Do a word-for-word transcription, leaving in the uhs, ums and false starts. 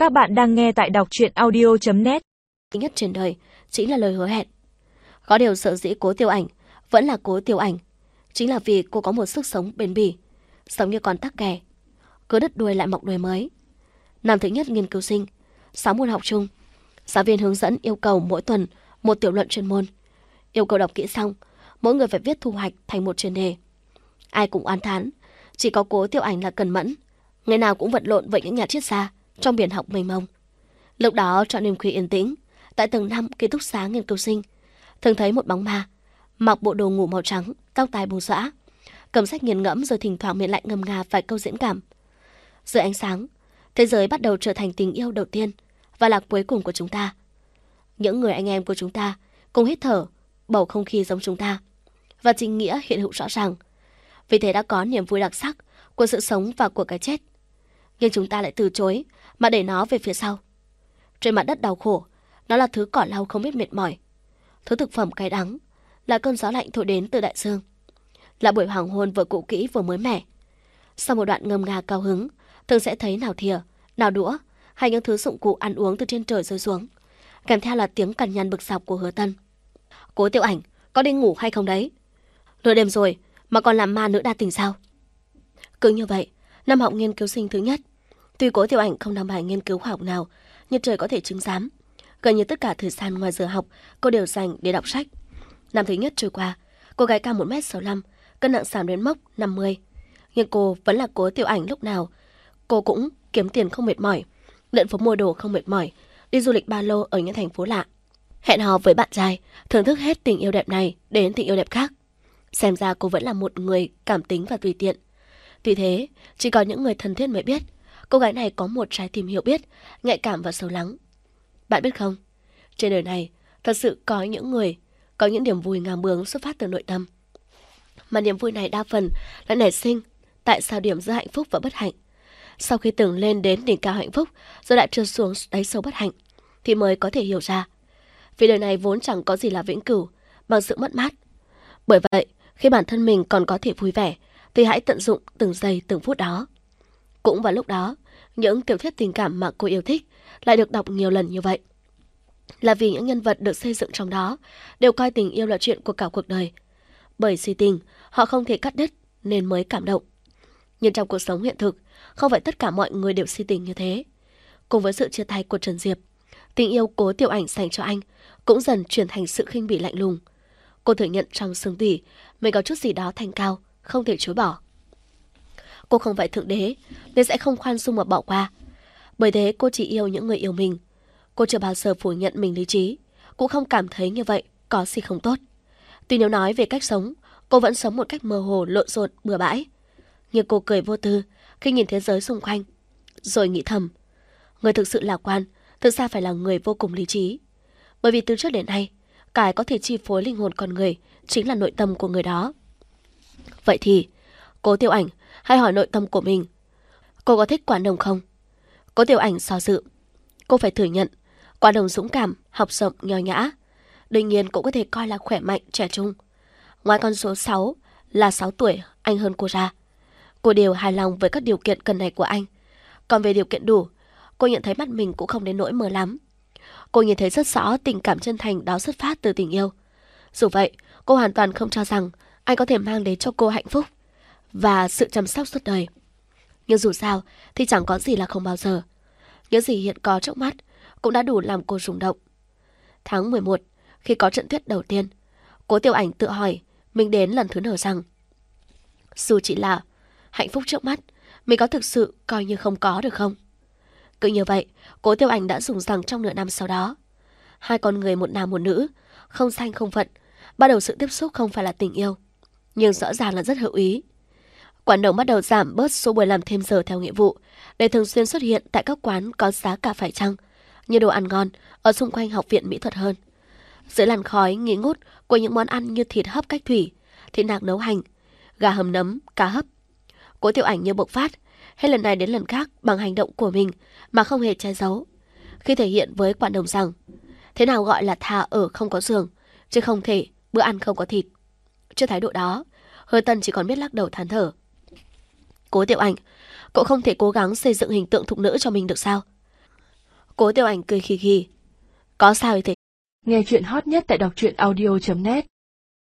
Các bạn đang nghe tại đọc truyện audio chấm net. Nhất trên đời chính là lời hứa hẹn. Có điều sở dĩ Cố Tiểu Ảnh vẫn là Cố Tiểu Ảnh, chính là vì cô có một sức sống bền bỉ, sống như con tắc kè, cứ đứt đuôi lại mọc đuôi mới. Năm thứ nhất nghiên cứu sinh, sáu môn học chung, giáo viên hướng dẫn yêu cầu mỗi tuần một tiểu luận chuyên môn, yêu cầu đọc kỹ xong, mỗi người phải viết thu hoạch thành một chuyên đề. Ai cũng oán thán, chỉ có Cố Tiểu Ảnh là cần mẫn, ngày nào cũng vật lộn với những nhà triết gia trong biển học mênh mông. Lúc đó trong đêm khuya yên tĩnh, tại tầng năm ký túc xá nghiên cứu sinh, thường thấy một bóng ma, mặc bộ đồ ngủ màu trắng, tóc tai bù xõa, cầm sách nghiền ngẫm rồi thỉnh thoảng miệng lại ngâm nga vài câu diễn cảm. Dưới ánh sáng, thế giới bắt đầu trở thành tình yêu đầu tiên và là cuối cùng của chúng ta. Những người anh em của chúng ta cùng hít thở bầu không khí giống chúng ta, và chính nghĩa hiện hữu rõ ràng. Vì thế đã có niềm vui đặc sắc của sự sống và của cái chết. Nhưng chúng ta lại từ chối mà để nó về phía sau. Trên mặt đất đau khổ, nó là thứ cỏ lau không biết mệt mỏi, thứ thực phẩm cay đắng, là cơn gió lạnh thổi đến từ đại dương, là buổi hoàng hôn vừa cũ kỹ vừa mới mẻ. Sau một đoạn ngâm nga cao hứng, thường sẽ thấy nào thìa, nào đũa hay những thứ dụng cụ ăn uống từ trên trời rơi xuống, kèm theo là tiếng cằn nhằn bực dọc của Hứa Tân. Cố Tiểu Ảnh, có đi ngủ hay không đấy? Nửa đêm rồi mà còn làm ma nữ đa tình sao? Cứ như vậy, năm học nghiên cứu sinh thứ nhất, tuy Cố Tiểu Ảnh không làm bài nghiên cứu khoa học nào, như trời có thể chứng giám, gần như tất cả thời gian ngoài giờ học cô đều dành để đọc sách. Năm thứ nhất trôi qua, cô gái cao một mét sáu mươi lăm, cân nặng giảm đến mốc năm mươi. Nhưng cô vẫn là Cố Tiểu Ảnh lúc nào. Cô cũng kiếm tiền không mệt mỏi, lượn phố mua đồ không mệt mỏi, đi du lịch ba lô ở những thành phố lạ, hẹn hò với bạn trai, thưởng thức hết tình yêu đẹp này đến tình yêu đẹp khác. Xem ra cô vẫn là một người cảm tính và tùy tiện. Vì thế, chỉ có những người thân thiết mới biết cô gái này có một trái tim hiểu biết, nhạy cảm và sâu lắng. Bạn biết không, trên đời này thật sự có những người có những niềm vui ngang bướng xuất phát từ nội tâm, mà niềm vui này đa phần lại nảy sinh tại sao điểm giữa hạnh phúc và bất hạnh. Sau khi từng lên đến đỉnh cao hạnh phúc rồi lại trượt xuống đáy sâu bất hạnh, thì mới có thể hiểu ra vì đời này vốn chẳng có gì là vĩnh cửu bằng sự mất mát. Bởi vậy, khi bản thân mình còn có thể vui vẻ thì hãy tận dụng từng giây từng phút đó. Cũng vào lúc đó, những tiểu thuyết tình cảm mà cô yêu thích lại được đọc nhiều lần như vậy, là vì những nhân vật được xây dựng trong đó đều coi tình yêu là chuyện của cả cuộc đời. Bởi si tình, họ không thể cắt đứt nên mới cảm động. Nhưng trong cuộc sống hiện thực, không phải tất cả mọi người đều si tình như thế. Cùng với sự chia tay của Trần Diệp, tình yêu Cố Tiểu Ảnh dành cho anh cũng dần chuyển thành sự khinh bỉ lạnh lùng. Cô thừa nhận trong xương tủy mình có chút gì đó thanh cao, không thể chối bỏ. Cô không phải thượng đế nên sẽ không khoan dung mà bỏ qua. Bởi thế cô chỉ yêu những người yêu mình. Cô chưa bao giờ phủ nhận mình lý trí, cũng không cảm thấy như vậy có gì không tốt. Tuy nếu nói về cách sống, cô vẫn sống một cách mơ hồ, lộn xộn, bừa bãi. Nhưng cô cười vô tư khi nhìn thế giới xung quanh, rồi nghĩ thầm, người thực sự lạc quan thực ra phải là người vô cùng lý trí. Bởi vì từ trước đến nay, cái có thể chi phối linh hồn con người chính là nội tâm của người đó. Vậy thì, Cố Tiểu Ảnh hãy hỏi nội tâm của mình, cô có thích Quản Đồng không? Cố Tiểu Ảnh do dự. Cô phải thừa nhận, Quản Đồng dũng cảm, học rộng, nho nhã, đương nhiên cũng có thể coi là khỏe mạnh, trẻ trung. Ngoài con số sáu là sáu tuổi anh hơn cô ra, cô đều hài lòng với các điều kiện cần này của anh. Còn về điều kiện đủ, cô nhận thấy mắt mình cũng không đến nỗi mờ lắm. Cô nhìn thấy rất rõ tình cảm chân thành đó xuất phát từ tình yêu. Dù vậy, cô hoàn toàn không cho rằng anh có thể mang đến cho cô hạnh phúc và sự chăm sóc suốt đời. Nhưng dù sao thì chẳng có gì là không bao giờ. Những gì hiện có trước mắt cũng đã đủ làm cô rung động. Tháng mười một, khi có trận tuyết đầu tiên, Cố Tiểu Ảnh tự hỏi mình đến lần thứ nở rằng dù chỉ là hạnh phúc trước mắt, mình có thực sự coi như không có được không? Cứ như vậy, Cố Tiểu Ảnh đã dùng rằng trong nửa năm sau đó. Hai con người một nam một nữ, không danh không phận, bắt đầu sự tiếp xúc không phải là tình yêu, nhưng rõ ràng là rất hữu ý. Quản Đồng bắt đầu giảm bớt số buổi làm thêm giờ theo nghĩa vụ, để thường xuyên xuất hiện tại các quán có giá cả phải chăng, như đồ ăn ngon ở xung quanh học viện mỹ thuật hơn. Dưới làn khói nghi ngút của những món ăn như thịt hấp cách thủy, thịt nạc nấu hành, gà hầm nấm, cá hấp, Cố Tiểu Ảnh như bộc phát, hết lần này đến lần khác bằng hành động của mình mà không hề che giấu, khi thể hiện với Quản Đồng rằng thế nào gọi là thà ở không có giường, chứ không thể bữa ăn không có thịt. Trước thái độ đó, Hứa Tân chỉ còn biết lắc đầu than thở. Cố Tiểu Ảnh, cậu không thể cố gắng xây dựng hình tượng thục nữ cho mình được sao? Cố Tiểu Ảnh cười khì khì. Có sao vậy? Nghe chuyện hot nhất tại đọc truyện audio chấm net